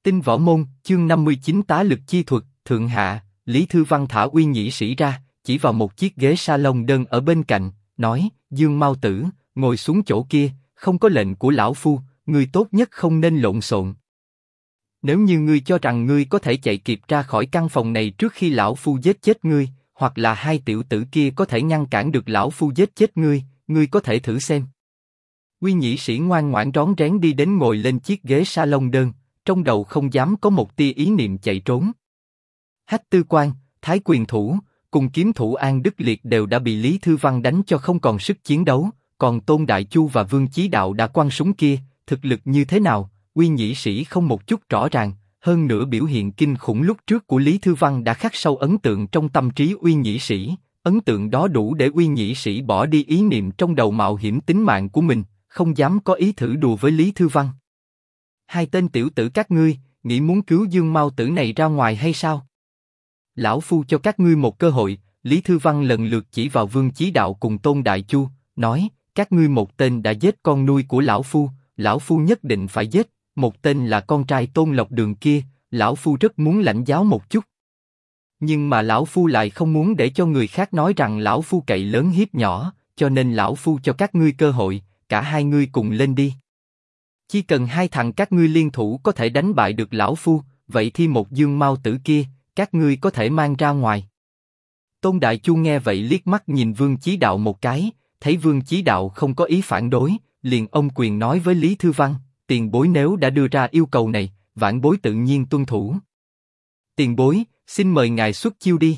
Tinh võ môn, chương 59 tá lực chi thuật, thượng hạ. Lý Thư Văn thả Uy Nhĩ Sĩ ra, chỉ vào một chiếc ghế salon đơn ở bên cạnh, nói: Dương Mao Tử, ngồi xuống chỗ kia, không có lệnh của lão phu, ngươi tốt nhất không nên lộn xộn. Nếu như ngươi cho rằng ngươi có thể chạy kịp ra khỏi căn phòng này trước khi lão phu giết chết ngươi, hoặc là hai tiểu tử kia có thể ngăn cản được lão phu giết chết ngươi, ngươi có thể thử xem. Uy Nhĩ Sĩ ngoan ngoãn rón rén đi đến ngồi lên chiếc ghế salon đơn, trong đầu không dám có một tia ý niệm chạy trốn. Hách Tư Quan, Thái Quyền Thủ, cùng kiếm thủ An Đức Liệt đều đã bị Lý Thư Văn đánh cho không còn sức chiến đấu, còn Tôn Đại Chu và Vương Chí Đạo đã quăng súng kia, thực lực như thế nào, Uy Nhĩ Sĩ không một chút rõ ràng, hơn nữa biểu hiện kinh khủng lúc trước của Lý Thư Văn đã khắc sâu ấn tượng trong tâm trí Uy Nhĩ Sĩ, ấn tượng đó đủ để Uy Nhĩ Sĩ bỏ đi ý niệm trong đầu mạo hiểm tính mạng của mình, không dám có ý thử đùa với Lý Thư Văn. Hai tên tiểu tử các ngươi, nghĩ muốn cứu Dương Mao Tử này ra ngoài hay sao? Lão phu cho các ngươi một cơ hội. Lý Thư Văn lần lượt chỉ vào Vương Chí Đạo cùng Tôn Đại Chu, nói: các ngươi một tên đã giết con nuôi của lão phu nhất định phải giết. Một tên là con trai Tôn Lộc Đường kia, lão phu rất muốn lãnh giáo một chút. Nhưng mà lão phu lại không muốn để cho người khác nói rằng lão phu cậy lớn hiếp nhỏ, cho nên lão phu cho các ngươi cơ hội, cả hai ngươi cùng lên đi. Chỉ cần hai thằng các ngươi liên thủ có thể đánh bại được lão phu, vậy thì một Dương Mao Tử kia, các ngươi có thể mang ra ngoài. Tôn Đại Chu nghe vậy liếc mắt nhìn Vương Chí Đạo một cái, thấy Vương Chí Đạo không có ý phản đối, liền ôm quyền nói với Lý Thư Văn: tiền bối nếu đã đưa ra yêu cầu này, vãn bối tự nhiên tuân thủ. Tiền bối, xin mời ngài xuất chiêu đi.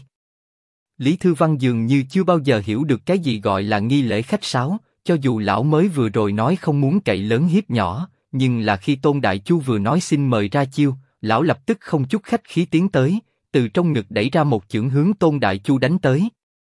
Lý Thư Văn dường như chưa bao giờ hiểu được cái gì gọi là nghi lễ khách sáo, cho dù lão mới vừa rồi nói không muốn cậy lớn hiếp nhỏ, nhưng là khi Tôn Đại Chu vừa nói xin mời ra chiêu, lão lập tức không chút khách khí tiến tới, từ trong ngực đẩy ra một chưởng hướng Tôn Đại Chu đánh tới.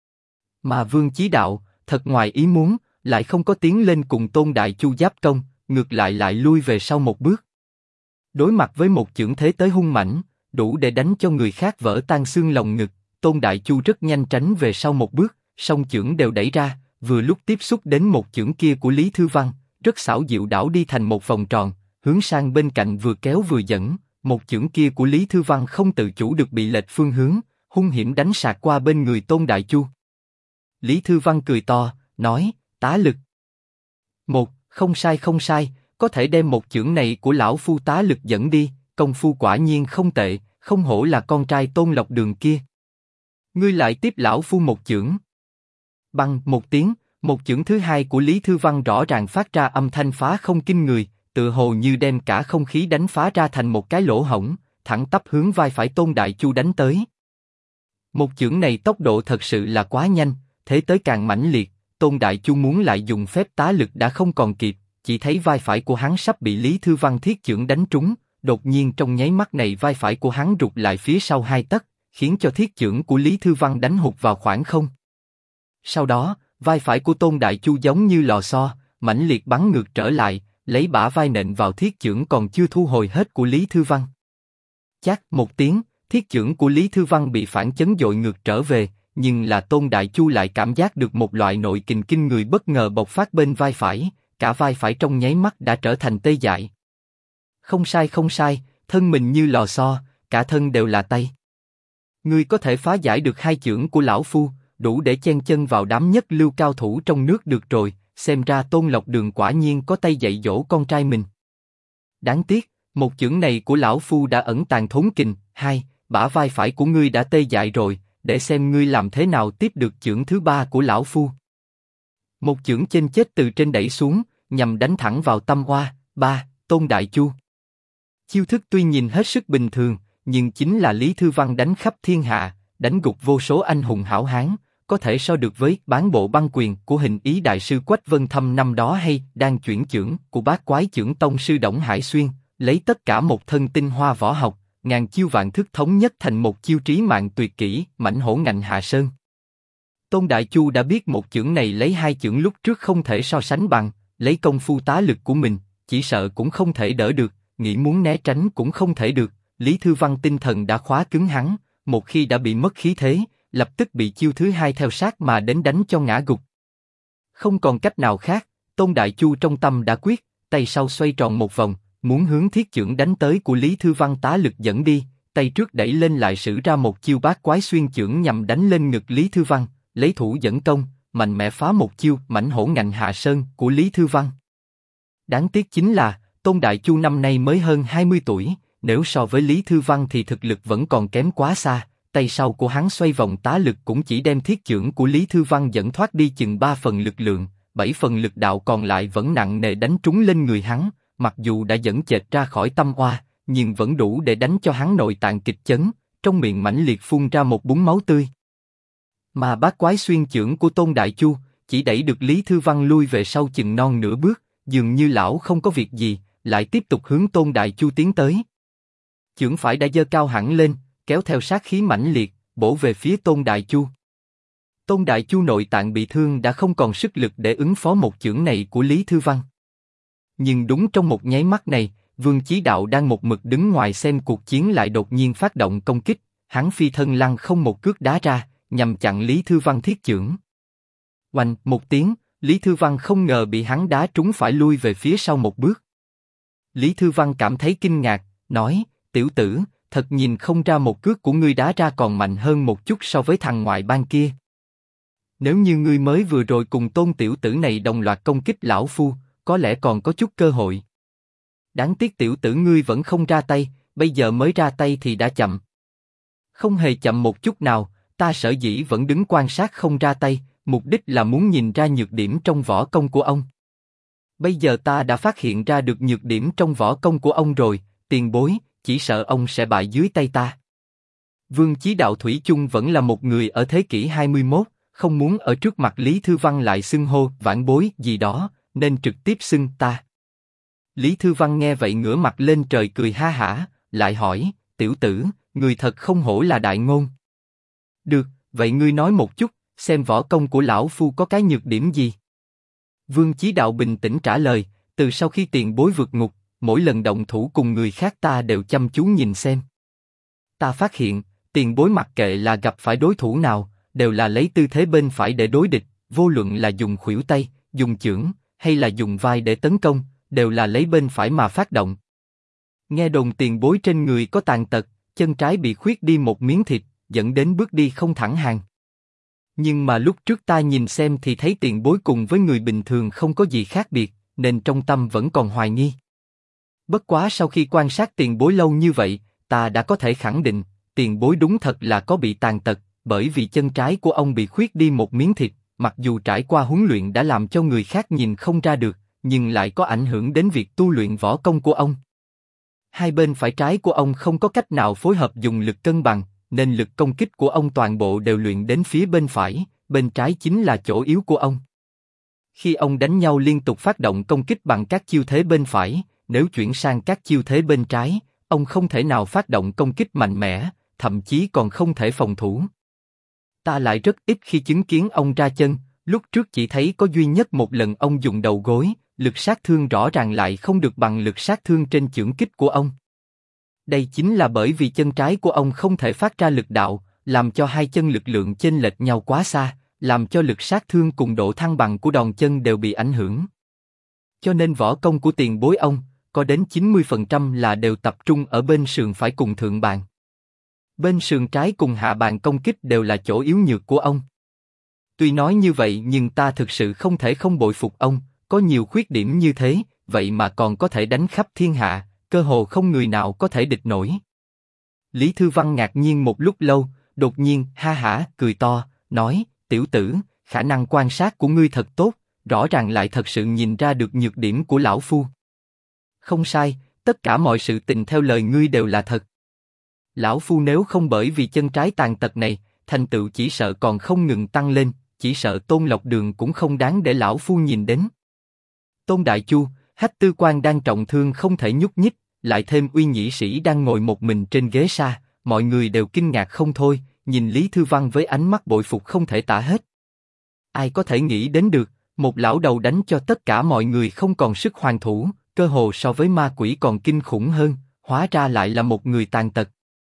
Mà Vương Chí Đạo, thật ngoài ý muốn, lại không có tiến lên cùng Tôn Đại Chu giáp công, ngược lại lui về sau một bước. Đối mặt với một chưởng thế tới hung mãnh, đủ để đánh cho người khác vỡ tan xương lồng ngực, Tôn Đại Chu rất nhanh tránh về sau một bước, song chưởng đều đẩy ra, vừa lúc tiếp xúc đến một chưởng kia của Lý Thư Văn, rất xảo diệu đảo đi thành một vòng tròn, hướng sang bên cạnh vừa kéo vừa dẫn, một chưởng kia của Lý Thư Văn không tự chủ được bị lệch phương hướng, hung hiểm đánh sạc qua bên người Tôn Đại Chu. Lý Thư Văn cười to, nói: tá lực. Không sai, có thể đem một chưởng này của lão phu tá lực dẫn đi, công phu quả nhiên không tệ, không hổ là con trai Tôn Lộc Đường kia. Ngươi lại tiếp lão phu một chưởng. Băng một tiếng, một chưởng thứ hai của Lý Thư Văn rõ ràng phát ra âm thanh phá không kinh người, tựa hồ như đem cả không khí đánh phá ra thành một cái lỗ hổng, thẳng tắp hướng vai phải Tôn Đại Chu đánh tới. Một chưởng này tốc độ thật sự là quá nhanh, thế tới càng mãnh liệt, Tôn Đại Chu muốn lại dùng phép tá lực đã không còn kịp, chỉ thấy vai phải của hắn sắp bị Lý Thư Văn thiết chưởng đánh trúng, đột nhiên trong nháy mắt này vai phải của hắn rụt lại phía sau 2 tấc, khiến cho thiết chưởng của Lý Thư Văn đánh hụt vào khoảng không. Sau đó, vai phải của Tôn Đại Chu giống như lò xo, mãnh liệt bắn ngược trở lại, lấy bả vai nện vào thiết chưởng còn chưa thu hồi hết của Lý Thư Văn. Chát một tiếng, thiết chưởng của Lý Thư Văn bị phản chấn dội ngược trở về, nhưng là Tôn Đại Chu lại cảm giác được một loại nội kình kinh người bất ngờ bộc phát bên vai phải, cả vai phải trong nháy mắt đã trở thành tê dại. Không sai, thân mình như lò xo, cả thân đều là tay. Ngươi có thể phá giải được hai chưởng của lão phu, đủ để chen chân vào đám nhất lưu cao thủ trong nước được rồi, xem ra Tôn Lộc Đường quả nhiên có tay dạy dỗ con trai mình. Đáng tiếc, một chưởng này của lão phu đã ẩn tàng thốn kình, bả vai phải của ngươi đã tê dại rồi, để xem ngươi làm thế nào tiếp được chưởng thứ ba của lão phu. Một chưởng chênh chết từ trên đẩy xuống, nhằm đánh thẳng vào tâm hoa, Tôn Đại Chu. Chiêu thức tuy nhìn hết sức bình thường, nhưng chính là Lý Thư Văn đánh khắp thiên hạ, đánh gục vô số anh hùng hảo hán, có thể so được với bán bộ băng quyền của Hình Ý Đại sư Quách Vân Thâm năm đó hay đang chuyển chưởng của Bát Quái Chưởng Tông sư Đổng Hải Xuyên, lấy tất cả một thân tinh hoa võ học, ngàn chiêu vạn thức thống nhất thành một chiêu trí mạng tuyệt kỹ, mãnh hổ ngạnh hạ sơn. Tôn Đại Chu đã biết một chưởng này lấy hai chưởng lúc trước không thể so sánh bằng, lấy công phu tá lực của mình, chỉ sợ cũng không thể đỡ được, nghĩ muốn né tránh cũng không thể được. Lý Thư Văn tinh thần đã khóa cứng hắn, một khi đã bị mất khí thế, lập tức bị chiêu thứ hai theo sát mà đến đánh cho ngã gục. Không còn cách nào khác, Tôn Đại Chu trong tâm đã quyết, tay sau xoay tròn một vòng, muốn hướng thiết chưởng đánh tới của Lý Thư Văn tá lực dẫn đi, tay trước đẩy lên lại sử ra một chiêu bát quái xuyên chưởng nhằm đánh lên ngực Lý Thư Văn, lấy thủ dẫn công, mạnh mẽ phá một chiêu mãnh hổ ngạnh hạ sơn của Lý Thư Văn. Đáng tiếc chính là, Tôn Đại Chu năm nay mới hơn 20 tuổi, nếu so với Lý Thư Văn thì thực lực vẫn còn kém quá xa, tay sau của hắn xoay vòng tá lực cũng chỉ đem thiết chưởng của Lý Thư Văn dẫn thoát đi chừng 3 phần lực lượng, 7 phần lực đạo còn lại vẫn nặng nề đánh trúng lên người hắn, mặc dù đã dẫn chệch ra khỏi tâm oa, nhưng vẫn đủ để đánh cho hắn nội tạng kịch chấn, trong miệng mãnh liệt phun ra một búng máu tươi. Mà bát quái xuyên chưởng của Tôn Đại Chu chỉ đẩy được Lý Thư Văn lui về sau chừng non nửa bước, dường như lão không có việc gì, lại tiếp tục hướng Tôn Đại Chu tiến tới. Chưởng phải đã giơ cao hẳn lên, kéo theo sát khí mãnh liệt, bổ về phía Tôn Đại Chu. Tôn Đại Chu nội tạng bị thương đã không còn sức lực để ứng phó một chưởng này của Lý Thư Văn. Nhưng đúng trong một nháy mắt này, Vương Chí Đạo đang một mực đứng ngoài xem cuộc chiến lại đột nhiên phát động công kích, hắn phi thân lăng không một cước đá ra, nhằm chặn Lý Thư Văn thiết chưởng. Oanh, một tiếng, Lý Thư Văn không ngờ bị hắn đá trúng phải lui về phía sau một bước. Lý Thư Văn cảm thấy kinh ngạc, nói, tiểu tử, thật nhìn không ra một cước của ngươi đá ra còn mạnh hơn một chút so với thằng ngoại bang kia. Nếu như ngươi mới vừa rồi cùng Tôn tiểu tử này đồng loạt công kích lão phu, có lẽ còn có chút cơ hội. Đáng tiếc tiểu tử ngươi vẫn không ra tay, bây giờ mới ra tay thì đã chậm. Không hề chậm một chút nào, ta sở dĩ vẫn đứng quan sát không ra tay, mục đích là muốn nhìn ra nhược điểm trong võ công của ông. Bây giờ ta đã phát hiện ra được nhược điểm trong võ công của ông rồi, tiền bối, chỉ sợ ông sẽ bại dưới tay ta. Vương Chí Đạo thủy chung vẫn là một người ở thế kỷ 21, không muốn ở trước mặt Lý Thư Văn lại xưng hô vãn bối gì đó, nên trực tiếp xưng ta. Lý Thư Văn nghe vậy ngửa mặt lên trời cười ha hả, lại hỏi, tiểu tử, người thật không hổ là đại ngôn. Được, vậy ngươi nói một chút, xem võ công của lão phu có cái nhược điểm gì? Vương Chí Đạo bình tĩnh trả lời, từ sau khi tiền bối vượt ngục, mỗi lần động thủ cùng người khác ta đều chăm chú nhìn xem. Ta phát hiện, tiền bối mặc kệ là gặp phải đối thủ nào, đều là lấy tư thế bên phải để đối địch, vô luận là dùng khuỷu tay, dùng chưởng, hay là dùng vai để tấn công, đều là lấy bên phải mà phát động. Nghe đồn tiền bối trên người có tàn tật, chân trái bị khuyết đi một miếng thịt, dẫn đến bước đi không thẳng hàng. Nhưng mà lúc trước ta nhìn xem thì thấy tiền bối cùng với người bình thường không có gì khác biệt, nên trong tâm vẫn còn hoài nghi. Bất quá sau khi quan sát tiền bối lâu như vậy, ta đã có thể khẳng định, tiền bối đúng thật là có bị tàn tật, bởi vì chân trái của ông bị khuyết đi một miếng thịt, mặc dù trải qua huấn luyện đã làm cho người khác nhìn không ra được, nhưng lại có ảnh hưởng đến việc tu luyện võ công của ông. Hai bên phải trái của ông không có cách nào phối hợp dùng lực cân bằng, nên lực công kích của ông toàn bộ đều luyện đến phía bên phải, bên trái chính là chỗ yếu của ông. Khi ông đánh nhau liên tục phát động công kích bằng các chiêu thế bên phải, nếu chuyển sang các chiêu thế bên trái, ông không thể nào phát động công kích mạnh mẽ, thậm chí còn không thể phòng thủ. Ta lại rất ít khi chứng kiến ông ra chân, lúc trước chỉ thấy có duy nhất một lần ông dùng đầu gối, lực sát thương rõ ràng lại không được bằng lực sát thương trên chưởng kích của ông. Đây chính là bởi vì chân trái của ông không thể phát ra lực đạo, làm cho hai chân lực lượng chênh lệch nhau quá xa, làm cho lực sát thương cùng độ thăng bằng của đòn chân đều bị ảnh hưởng. Cho nên võ công của tiền bối ông, có đến 90% là đều tập trung ở bên sườn phải cùng thượng bàn. Bên sườn trái cùng hạ bàn công kích đều là chỗ yếu nhược của ông. Tuy nói như vậy nhưng ta thực sự không thể không bội phục ông, có nhiều khuyết điểm như thế, vậy mà còn có thể đánh khắp thiên hạ, cơ hồ không người nào có thể địch nổi. Lý Thư Văn ngạc nhiên một lúc lâu, đột nhiên ha hả cười to, nói, tiểu tử, khả năng quan sát của ngươi thật tốt, rõ ràng lại thật sự nhìn ra được nhược điểm của lão phu. Không sai, tất cả mọi sự tình theo lời ngươi đều là thật. Lão phu nếu không bởi vì chân trái tàn tật này, thành tựu chỉ sợ còn không ngừng tăng lên, chỉ sợ Tôn Lộc Đường cũng không đáng để lão phu nhìn đến. Tôn Đại Chu, Hách Tư Quan đang trọng thương không thể nhúc nhích, lại thêm Uy Nhĩ Sĩ đang ngồi một mình trên ghế sa, mọi người đều kinh ngạc không thôi, nhìn Lý Thư Văn với ánh mắt bội phục không thể tả hết. Ai có thể nghĩ đến được, một lão đầu đánh cho tất cả mọi người không còn sức hoàn thủ, cơ hồ so với ma quỷ còn kinh khủng hơn, hóa ra lại là một người tàn tật.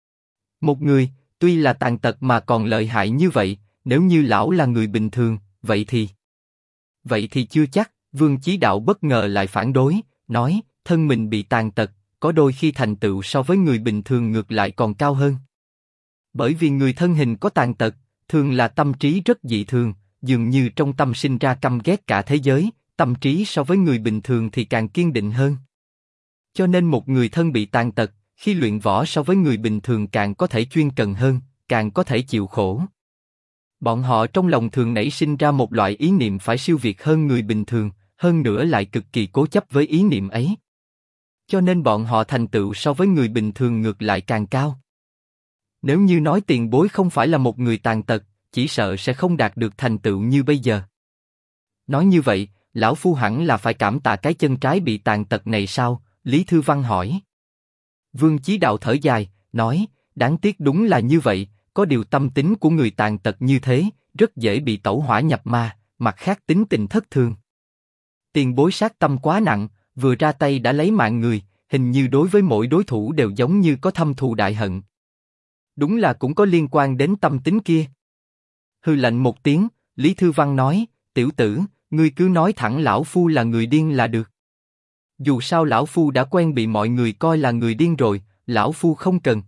Một người, tuy là tàn tật mà còn lợi hại như vậy, nếu như lão là người bình thường, vậy thì chưa chắc. Vương Chí Đạo bất ngờ lại phản đối, nói, thân mình bị tàn tật, có đôi khi thành tựu so với người bình thường ngược lại còn cao hơn. Bởi vì người thân hình có tàn tật, thường là tâm trí rất dị thường, dường như trong tâm sinh ra căm ghét cả thế giới, tâm trí so với người bình thường thì càng kiên định hơn. Cho nên một người thân bị tàn tật, khi luyện võ so với người bình thường càng có thể chuyên cần hơn, càng có thể chịu khổ. Bọn họ trong lòng thường nảy sinh ra một loại ý niệm phải siêu việt hơn người bình thường, hơn nữa lại cực kỳ cố chấp với ý niệm ấy. Cho nên bọn họ thành tựu so với người bình thường ngược lại càng cao. Nếu như nói tiền bối không phải là một người tàn tật, chỉ sợ sẽ không đạt được thành tựu như bây giờ. Nói như vậy, lão phu hẳn là phải cảm tạ cái chân trái bị tàn tật này sao? Lý Thư Văn hỏi. Vương Chí Đạo thở dài, nói, đáng tiếc đúng là như vậy, có điều tâm tính của người tàn tật như thế, rất dễ bị tẩu hỏa nhập ma, mặt khác tính tình thất thường. Tiền bối sát tâm quá nặng, vừa ra tay đã lấy mạng người, hình như đối với mỗi đối thủ đều giống như có thâm thù đại hận. Đúng là cũng có liên quan đến tâm tính kia. Hừ lạnh một tiếng, Lý Thư Văn nói, tiểu tử, ngươi cứ nói thẳng lão phu là người điên là được. Dù sao lão phu đã quen bị mọi người coi là người điên rồi, lão phu không cần.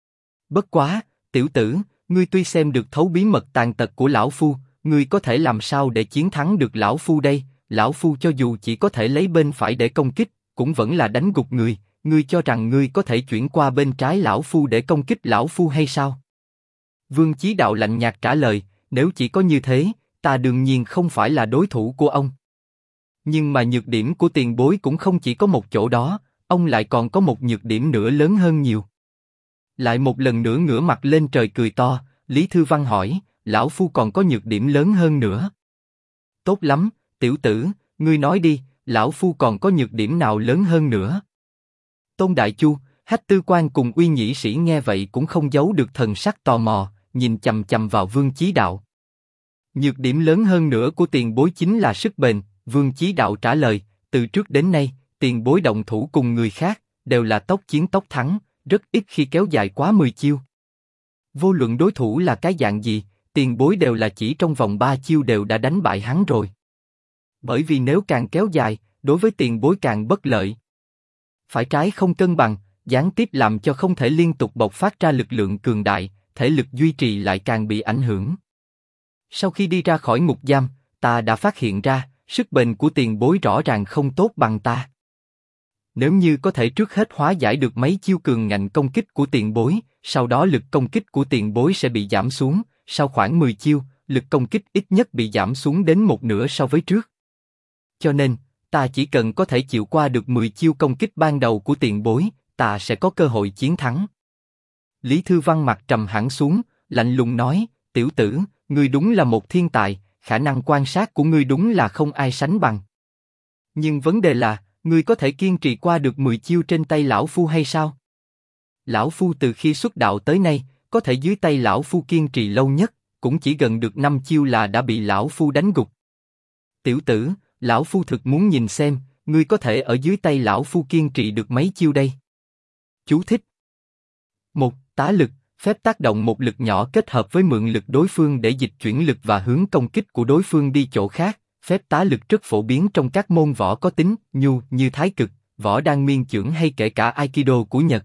Bất quá, tiểu tử, ngươi tuy xem được thấu bí mật tàn tật của lão phu, ngươi có thể làm sao để chiến thắng được lão phu đây? Lão phu cho dù chỉ có thể lấy bên phải để công kích, cũng vẫn là đánh gục người. Ngươi cho rằng ngươi có thể chuyển qua bên trái lão phu để công kích lão phu hay sao? Vương Chí Đạo lạnh nhạt trả lời, nếu chỉ có như thế, ta đương nhiên không phải là đối thủ của ông. Nhưng mà nhược điểm của tiền bối cũng không chỉ có một chỗ đó, ông lại còn có một nhược điểm nữa lớn hơn nhiều. Lại một lần nữa ngửa mặt lên trời cười to, Lý Thư Văn hỏi, lão phu còn có nhược điểm lớn hơn nữa. Tốt lắm, tiểu tử, ngươi nói đi, lão phu còn có nhược điểm nào lớn hơn nữa? Tôn Đại Chu, Hách Tư Quan cùng Uy Nhĩ Sĩ nghe vậy cũng không giấu được thần sắc tò mò, nhìn chằm chằm vào Vương Chí Đạo. Nhược điểm lớn hơn nữa của tiền bối chính là sức bền, Vương Chí Đạo trả lời, từ trước đến nay, tiền bối động thủ cùng người khác, đều là tốc chiến tốc thắng, rất ít khi kéo dài quá 10 chiêu. Vô luận đối thủ là cái dạng gì, tiền bối đều là chỉ trong vòng 3 chiêu đều đã đánh bại hắn rồi. Bởi vì nếu càng kéo dài, đối với tiền bối càng bất lợi. Phải trái không cân bằng, gián tiếp làm cho không thể liên tục bộc phát ra lực lượng cường đại, thể lực duy trì lại càng bị ảnh hưởng. Sau khi đi ra khỏi ngục giam, ta đã phát hiện ra, sức bền của tiền bối rõ ràng không tốt bằng ta. Nếu như có thể trước hết hóa giải được mấy chiêu cường ngạnh công kích của tiền bối, sau đó lực công kích của tiền bối sẽ bị giảm xuống, sau khoảng 10 chiêu, lực công kích ít nhất bị giảm xuống đến một nửa so với trước. Cho nên, ta chỉ cần có thể chịu qua được 10 chiêu công kích ban đầu của tiền bối, ta sẽ có cơ hội chiến thắng. Lý Thư Văn mặt trầm hẳn xuống, lạnh lùng nói, tiểu tử, ngươi đúng là một thiên tài, khả năng quan sát của ngươi đúng là không ai sánh bằng. Nhưng vấn đề là, ngươi có thể kiên trì qua được 10 chiêu trên tay lão phu hay sao? Lão phu từ khi xuất đạo tới nay, có thể dưới tay lão phu kiên trì lâu nhất, cũng chỉ gần được 5 chiêu là đã bị lão phu đánh gục. Tiểu tử, lão phu thực muốn nhìn xem, ngươi có thể ở dưới tay lão phu kiên trì được mấy chiêu đây. Chú thích. 1. Tá lực, phép tác động một lực nhỏ kết hợp với mượn lực đối phương để dịch chuyển lực và hướng công kích của đối phương đi chỗ khác. Phép tá lực rất phổ biến trong các môn võ có tính nhu như thái cực, võ đan miên chưởng hay kể cả aikido của Nhật.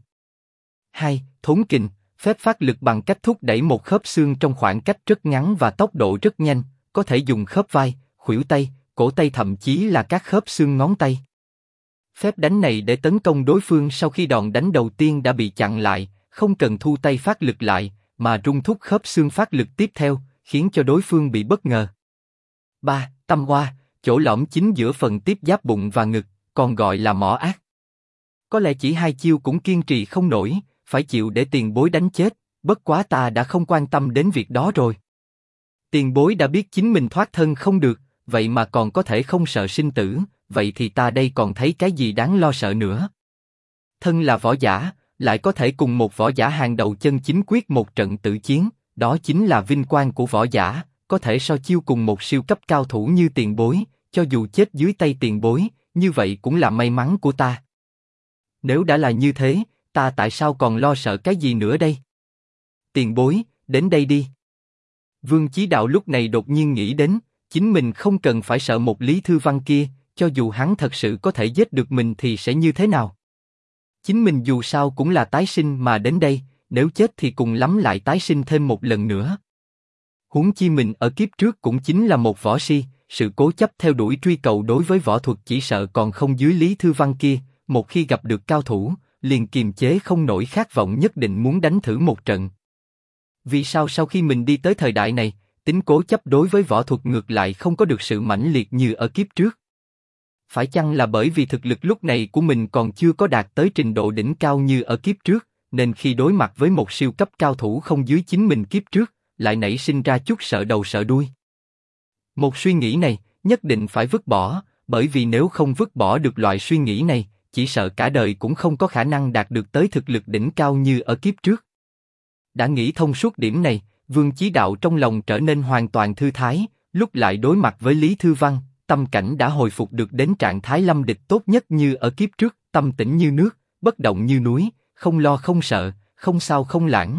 2. Thốn kình, phép phát lực bằng cách thúc đẩy một khớp xương trong khoảng cách rất ngắn và tốc độ rất nhanh, có thể dùng khớp vai, khuỷu tay, cổ tay thậm chí là các khớp xương ngón tay. Phép đánh này để tấn công đối phương sau khi đòn đánh đầu tiên đã bị chặn lại, không cần thu tay phát lực lại, mà rung thúc khớp xương phát lực tiếp theo, khiến cho đối phương bị bất ngờ. 3. Tâm hoa, chỗ lõm chính giữa phần tiếp giáp bụng và ngực, còn gọi là mỏ ác. Có lẽ chỉ 2 chiêu cũng kiên trì không nổi, phải chịu để tiền bối đánh chết, bất quá ta đã không quan tâm đến việc đó rồi. Tiền bối đã biết chính mình thoát thân không được, vậy mà còn có thể không sợ sinh tử, vậy thì ta đây còn thấy cái gì đáng lo sợ nữa. Thân là võ giả, lại có thể cùng một võ giả hàng đầu chân chính quyết một trận tử chiến, đó chính là vinh quang của võ giả, có thể so chiêu cùng một siêu cấp cao thủ như tiền bối, cho dù chết dưới tay tiền bối, như vậy cũng là may mắn của ta. Nếu đã là như thế, ta tại sao còn lo sợ cái gì nữa đây? Tiền bối, đến đây đi. Vương Chí Đạo lúc này đột nhiên nghĩ đến, chính mình không cần phải sợ một Lý Thư Văn kia, cho dù hắn thật sự có thể giết được mình thì sẽ như thế nào? Chính mình dù sao cũng là tái sinh mà đến đây, nếu chết thì cùng lắm lại tái sinh thêm một lần nữa. Huống chi mình ở kiếp trước cũng chính là một võ si, sự cố chấp theo đuổi truy cầu đối với võ thuật chỉ sợ còn không dưới Lý Thư Văn kia, một khi gặp được cao thủ, liền kiềm chế không nổi khát vọng nhất định muốn đánh thử một trận. Vì sao sau khi mình đi tới thời đại này, tính cố chấp đối với võ thuật ngược lại không có được sự mãnh liệt như ở kiếp trước? Phải chăng là bởi vì thực lực lúc này của mình còn chưa có đạt tới trình độ đỉnh cao như ở kiếp trước, nên khi đối mặt với một siêu cấp cao thủ không dưới chính mình kiếp trước, lại nảy sinh ra chút sợ đầu sợ đuôi? Một suy nghĩ này, nhất định phải vứt bỏ, bởi vì nếu không vứt bỏ được loại suy nghĩ này, chỉ sợ cả đời cũng không có khả năng đạt được tới thực lực đỉnh cao như ở kiếp trước. Đã nghĩ thông suốt điểm này, Vương Chí Đạo trong lòng trở nên hoàn toàn thư thái, lúc lại đối mặt với Lý Thư Văn, tâm cảnh đã hồi phục được đến trạng thái lâm địch tốt nhất như ở kiếp trước, tâm tĩnh như nước, bất động như núi, không lo không sợ, không sao không lãng.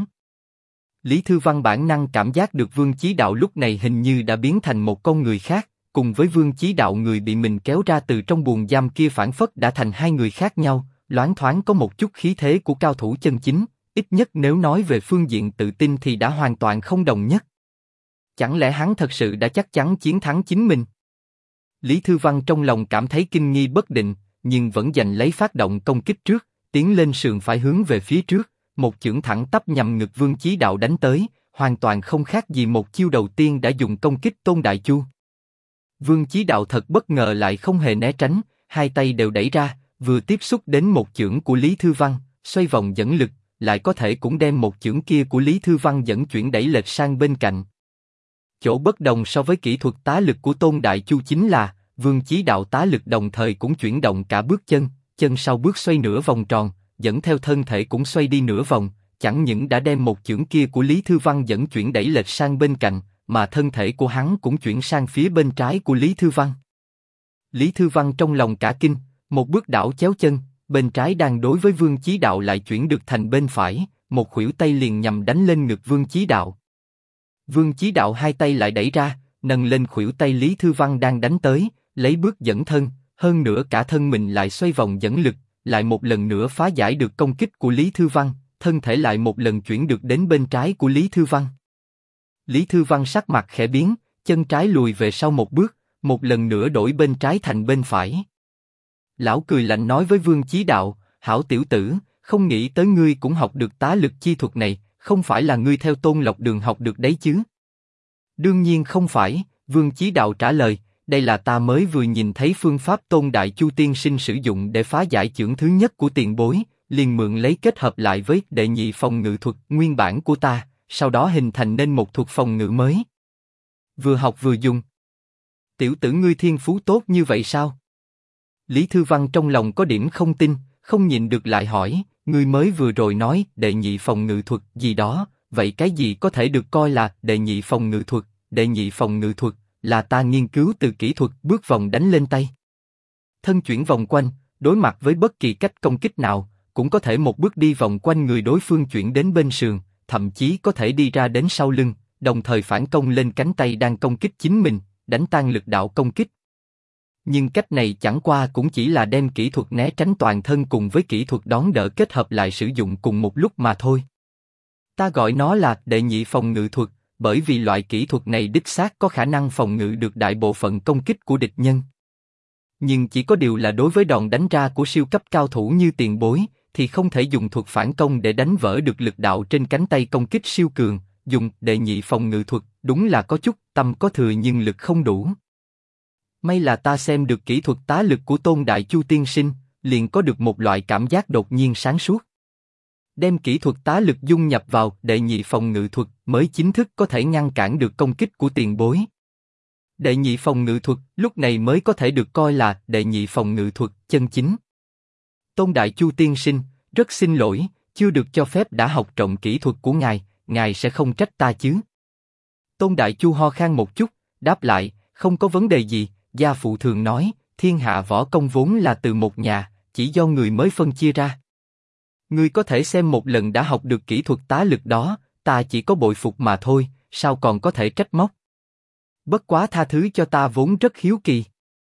Lý Thư Văn bản năng cảm giác được Vương Chí Đạo lúc này hình như đã biến thành một con người khác, cùng với Vương Chí Đạo người bị mình kéo ra từ trong buồng giam kia phản phất đã thành hai người khác nhau, loáng thoáng có một chút khí thế của cao thủ chân chính, ít nhất nếu nói về phương diện tự tin thì đã hoàn toàn không đồng nhất. Chẳng lẽ hắn thật sự đã chắc chắn chiến thắng chính mình? Lý Thư Văn trong lòng cảm thấy kinh nghi bất định, nhưng vẫn giành lấy phát động công kích trước, tiến lên sườn phải hướng về phía trước, một chưởng thẳng tắp nhằm ngực Vương Chí Đạo đánh tới, hoàn toàn không khác gì một chiêu đầu tiên đã dùng công kích Tôn Đại Chu. Vương Chí Đạo thật bất ngờ lại không hề né tránh, hai tay đều đẩy ra, vừa tiếp xúc đến một chưởng của Lý Thư Văn, xoay vòng dẫn lực, lại có thể cũng đem một chưởng kia của Lý Thư Văn dẫn chuyển đẩy lệch sang bên cạnh. Chỗ bất đồng so với kỹ thuật tá lực của Tôn Đại Chu chính là, Vương Chí Đạo tá lực đồng thời cũng chuyển động cả bước chân, chân sau bước xoay nửa vòng tròn, dẫn theo thân thể cũng xoay đi nửa vòng, chẳng những đã đem một chưởng kia của Lý Thư Văn dẫn chuyển đẩy lệch sang bên cạnh, mà thân thể của hắn cũng chuyển sang phía bên trái của Lý Thư Văn. Lý Thư Văn trong lòng cả kinh, một bước đảo chéo chân, bên trái đang đối với Vương Chí Đạo lại chuyển được thành bên phải, một khuỷu tay liền nhằm đánh lên ngực Vương Chí Đạo. Vương Chí Đạo hai tay lại đẩy ra, nâng lên khuỷu tay Lý Thư Văn đang đánh tới, lấy bước dẫn thân, hơn nữa cả thân mình lại xoay vòng dẫn lực, lại một lần nữa phá giải được công kích của Lý Thư Văn, thân thể lại một lần chuyển được đến bên trái của Lý Thư Văn. Lý Thư Văn sắc mặt khẽ biến, chân trái lùi về sau một bước, một lần nữa đổi bên trái thành bên phải. Lão cười lạnh nói với Vương Chí Đạo, hảo tiểu tử, không nghĩ tới ngươi cũng học được tá lực chi thuật này, không phải là ngươi theo Tôn Lộc Đường học được đấy chứ? Đương nhiên không phải, Vương Chí Đạo trả lời, đây là ta mới vừa nhìn thấy phương pháp Tôn Đại Chu tiên sinh sử dụng để phá giải chưởng thứ nhất của tiền bối, liền mượn lấy kết hợp lại với đệ nhị phòng ngự thuật nguyên bản của ta, sau đó hình thành nên một thuật phòng ngự mới. Vừa học vừa dùng. Tiểu tử ngươi thiên phú tốt như vậy sao? Lý Thư Văn trong lòng có điểm không tin, không nhịn được lại hỏi, ngươi mới vừa rồi nói đệ nhị phòng ngự thuật gì đó, vậy cái gì có thể được coi là đệ nhị phòng ngự thuật? Đệ nhị phòng ngự thuật là ta nghiên cứu từ kỹ thuật bước vòng đánh lên tay. Thân chuyển vòng quanh, đối mặt với bất kỳ cách công kích nào, cũng có thể một bước đi vòng quanh người đối phương chuyển đến bên sườn, thậm chí có thể đi ra đến sau lưng, đồng thời phản công lên cánh tay đang công kích chính mình, đánh tan lực đạo công kích. Nhưng cách này chẳng qua cũng chỉ là đem kỹ thuật né tránh toàn thân cùng với kỹ thuật đón đỡ kết hợp lại sử dụng cùng một lúc mà thôi. Ta gọi nó là đệ nhị phòng ngự thuật, bởi vì loại kỹ thuật này đích xác có khả năng phòng ngự được đại bộ phận công kích của địch nhân. Nhưng chỉ có điều là đối với đòn đánh ra của siêu cấp cao thủ như tiền bối, thì không thể dùng thuật phản công để đánh vỡ được lực đạo trên cánh tay công kích siêu cường, dùng đệ nhị phòng ngự thuật, đúng là có chút tâm có thừa nhưng lực không đủ. May là ta xem được kỹ thuật tá lực của Tôn Đại Chu tiên sinh, liền có được một loại cảm giác đột nhiên sáng suốt. Đem kỹ thuật tá lực dung nhập vào đệ nhị phòng ngự thuật mới chính thức có thể ngăn cản được công kích của tiền bối. Đệ nhị phòng ngự thuật lúc này mới có thể được coi là đệ nhị phòng ngự thuật chân chính. Tôn Đại Chu tiên sinh, rất xin lỗi, chưa được cho phép đã học trộm kỹ thuật của ngài sẽ không trách ta chứ? Tôn Đại Chu ho khan một chút, đáp lại, không có vấn đề gì, gia phụ thường nói, thiên hạ võ công vốn là từ một nhà, chỉ do người mới phân chia ra. Ngươi có thể xem một lần đã học được kỹ thuật tá lực đó, ta chỉ có bội phục mà thôi, sao còn có thể trách móc? Bất quá tha thứ cho ta vốn rất hiếu kỳ.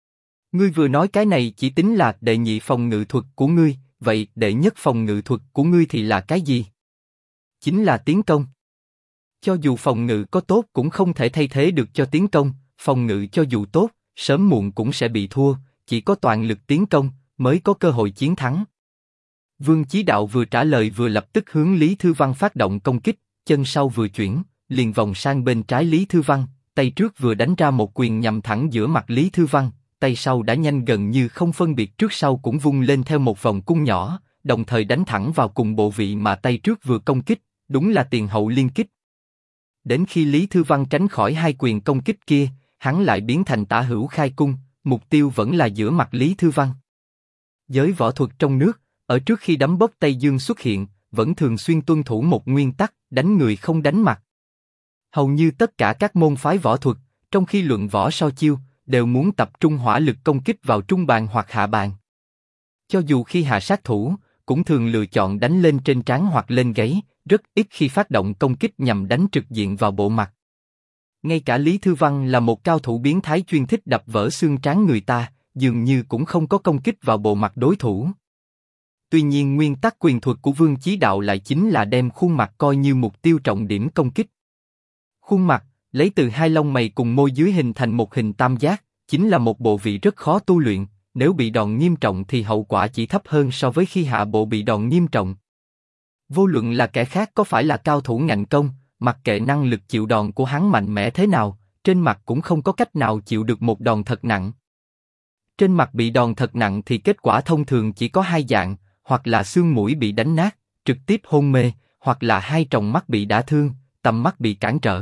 Ngươi vừa nói cái này chỉ tính là đệ nhị phòng ngự thuật của ngươi, vậy đệ nhất phòng ngự thuật của ngươi thì là cái gì? Chính là tiến công. Cho dù phòng ngự có tốt cũng không thể thay thế được cho tiến công, phòng ngự cho dù tốt, sớm muộn cũng sẽ bị thua, chỉ có toàn lực tiến công mới có cơ hội chiến thắng. Vương Chí Đạo vừa trả lời vừa lập tức hướng Lý Thư Văn phát động công kích, chân sau vừa chuyển, liền vòng sang bên trái Lý Thư Văn, tay trước vừa đánh ra một quyền nhằm thẳng giữa mặt Lý Thư Văn, tay sau đã nhanh gần như không phân biệt trước sau cũng vung lên theo một vòng cung nhỏ, đồng thời đánh thẳng vào cùng bộ vị mà tay trước vừa công kích, đúng là tiền hậu liên kích. Đến khi Lý Thư Văn tránh khỏi hai quyền công kích kia, hắn lại biến thành tả hữu khai cung, mục tiêu vẫn là giữa mặt Lý Thư Văn. Giới võ thuật trong nước, ở trước khi đấm bốc Tây Dương xuất hiện, vẫn thường xuyên tuân thủ một nguyên tắc, đánh người không đánh mặt. Hầu như tất cả các môn phái võ thuật, trong khi luận võ so chiêu, đều muốn tập trung hỏa lực công kích vào trung bàn hoặc hạ bàn. Cho dù khi hạ sát thủ, cũng thường lựa chọn đánh lên trên trán hoặc lên gáy, rất ít khi phát động công kích nhằm đánh trực diện vào bộ mặt. Ngay cả Lý Thư Văn là một cao thủ biến thái chuyên thích đập vỡ xương trán người ta, dường như cũng không có công kích vào bộ mặt đối thủ. Tuy nhiên nguyên tắc quyền thuật của Vương Chí Đạo lại chính là đem khuôn mặt coi như mục tiêu trọng điểm công kích. Khuôn mặt, lấy từ hai lông mày cùng môi dưới hình thành một hình tam giác, chính là một bộ vị rất khó tu luyện, nếu bị đòn nghiêm trọng thì hậu quả chỉ thấp hơn so với khi hạ bộ bị đòn nghiêm trọng. Vô luận là kẻ khác có phải là cao thủ ngạnh công, mặc kệ năng lực chịu đòn của hắn mạnh mẽ thế nào, trên mặt cũng không có cách nào chịu được một đòn thật nặng. Trên mặt bị đòn thật nặng thì kết quả thông thường chỉ có hai dạng, hoặc là xương mũi bị đánh nát, trực tiếp hôn mê, hoặc là hai tròng mắt bị đả thương, tầm mắt bị cản trở.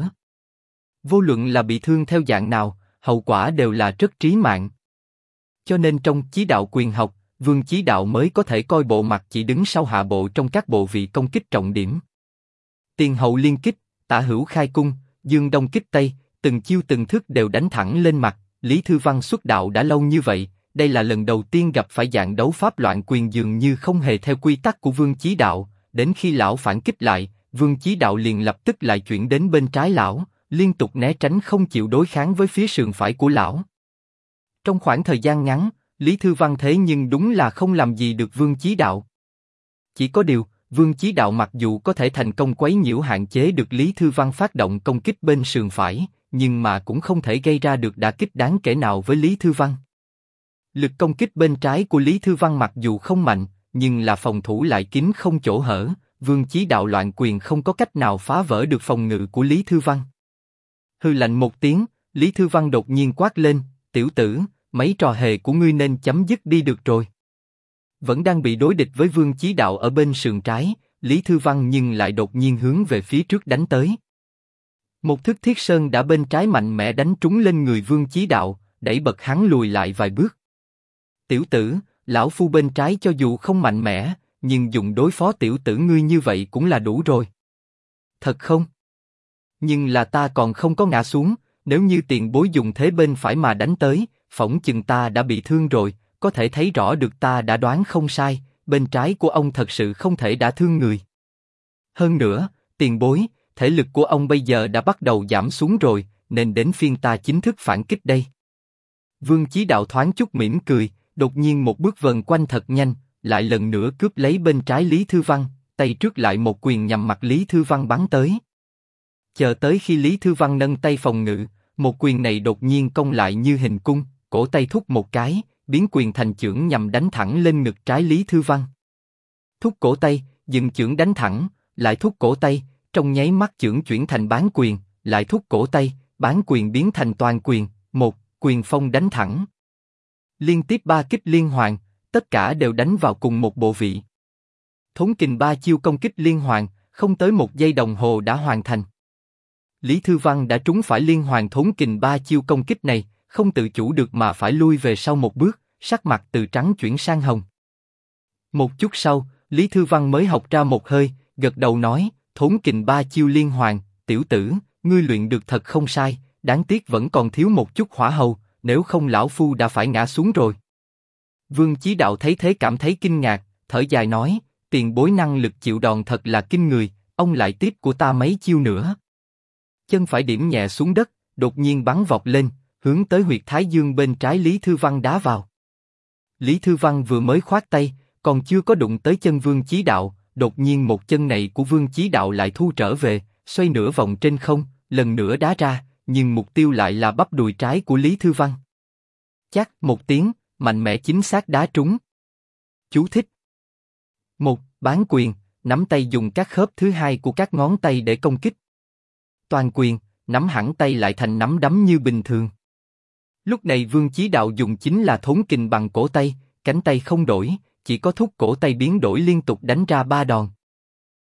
Vô luận là bị thương theo dạng nào, hậu quả đều là rất trí mạng. Cho nên trong Chí Đạo quyền học, Vương Chí Đạo mới có thể coi bộ mặt chỉ đứng sau hạ bộ trong các bộ vị công kích trọng điểm. Tiền hậu liên kích, tả hữu khai cung, dương đông kích tây, từng chiêu từng thức đều đánh thẳng lên mặt. Lý Thư Văn xuất đạo đã lâu như vậy, đây là lần đầu tiên gặp phải dạng đấu pháp loạn quyền dường như không hề theo quy tắc của Vương Chí Đạo. Đến khi lão phản kích lại, Vương Chí Đạo liền lập tức lại chuyển đến bên trái lão, liên tục né tránh không chịu đối kháng với phía sườn phải của lão. Trong khoảng thời gian ngắn, Lý Thư Văn thế nhưng đúng là không làm gì được Vương Chí Đạo. Chỉ có điều, Vương Chí Đạo mặc dù có thể thành công quấy nhiễu hạn chế được Lý Thư Văn phát động công kích bên sườn phải, nhưng mà cũng không thể gây ra được đả kích đáng kể nào với Lý Thư Văn. Lực công kích bên trái của Lý Thư Văn mặc dù không mạnh, nhưng là phòng thủ lại kín không chỗ hở, Vương Chí Đạo loạn quyền không có cách nào phá vỡ được phòng ngự của Lý Thư Văn. Hừ lạnh một tiếng, Lý Thư Văn đột nhiên quát lên, tiểu tử, mấy trò hề của ngươi nên chấm dứt đi được rồi. Vẫn đang bị đối địch với Vương Chí Đạo ở bên sườn trái, Lý Thư Văn nhưng lại đột nhiên hướng về phía trước đánh tới. Một thức thiết sơn đã bên trái mạnh mẽ đánh trúng lên người Vương Chí Đạo, đẩy bật hắn lùi lại vài bước. Tiểu tử, lão phu bên trái cho dù không mạnh mẽ, nhưng dùng đối phó tiểu tử ngươi như vậy cũng là đủ rồi. Thật không? Nhưng là ta còn không có ngã xuống, nếu như tiền bối dùng thế bên phải mà đánh tới, phỏng chừng ta đã bị thương rồi, có thể thấy rõ được ta đã đoán không sai, bên trái của ông thật sự không thể đả thương người. Hơn nữa, tiền bối, thể lực của ông bây giờ đã bắt đầu giảm xuống rồi, nên đến phiên ta chính thức phản kích đây. Vương Chí Đạo thoáng chút mỉm cười, đột nhiên một bước vần quanh thật nhanh, lại lần nữa cướp lấy bên trái Lý Thư Văn, tay trước lại một quyền nhằm mặt Lý Thư Văn bắn tới. Chờ tới khi Lý Thư Văn nâng tay phòng ngự, một quyền này đột nhiên cong lại như hình cung, cổ tay thúc một cái, biến quyền thành chưởng nhằm đánh thẳng lên ngực trái Lý Thư Văn. Thúc cổ tay, dừng chưởng đánh thẳng, lại thúc cổ tay, trong nháy mắt chưởng chuyển thành bán quyền, lại thúc cổ tay, bán quyền biến thành toàn quyền, một quyền phong đánh thẳng. Liên tiếp ba kích liên hoàn, tất cả đều đánh vào cùng một bộ vị. Thốn kình ba chiêu công kích liên hoàn, không tới một giây đồng hồ đã hoàn thành. Lý Thư Văn đã trúng phải liên hoàn thốn kình ba chiêu công kích này, không tự chủ được mà phải lui về sau một bước, sắc mặt từ trắng chuyển sang hồng. Một chút sau, Lý Thư Văn mới học ra một hơi, gật đầu nói, thốn kình ba chiêu liên hoàn, tiểu tử, ngươi luyện được thật không sai, đáng tiếc vẫn còn thiếu một chút hỏa hầu, nếu không lão phu đã phải ngã xuống rồi. Vương Chí Đạo thấy thế cảm thấy kinh ngạc, thở dài nói, tiền bối năng lực chịu đòn thật là kinh người, ông lại tiếp của ta mấy chiêu nữa. Chân phải điểm nhẹ xuống đất, đột nhiên bắn vọt lên, hướng tới huyệt thái dương bên trái Lý Thư Văn đá vào. Lý Thư Văn vừa mới khoát tay, còn chưa có đụng tới chân Vương Chí Đạo, đột nhiên một chân này của Vương Chí Đạo lại thu trở về, xoay nửa vòng trên không, lần nữa đá ra, nhưng mục tiêu lại là bắp đùi trái của Lý Thư Văn. Chát một tiếng, mạnh mẽ chính xác đá trúng. Chú thích: 1. Bán quyền, nắm tay dùng các khớp thứ hai của các ngón tay để công kích. Toàn quyền, nắm hẳn tay lại thành nắm đấm như bình thường. Lúc này Vương Chí Đạo dùng chính là thốn kình bằng cổ tay, cánh tay không đổi, chỉ có thúc cổ tay biến đổi liên tục đánh ra 3 đòn,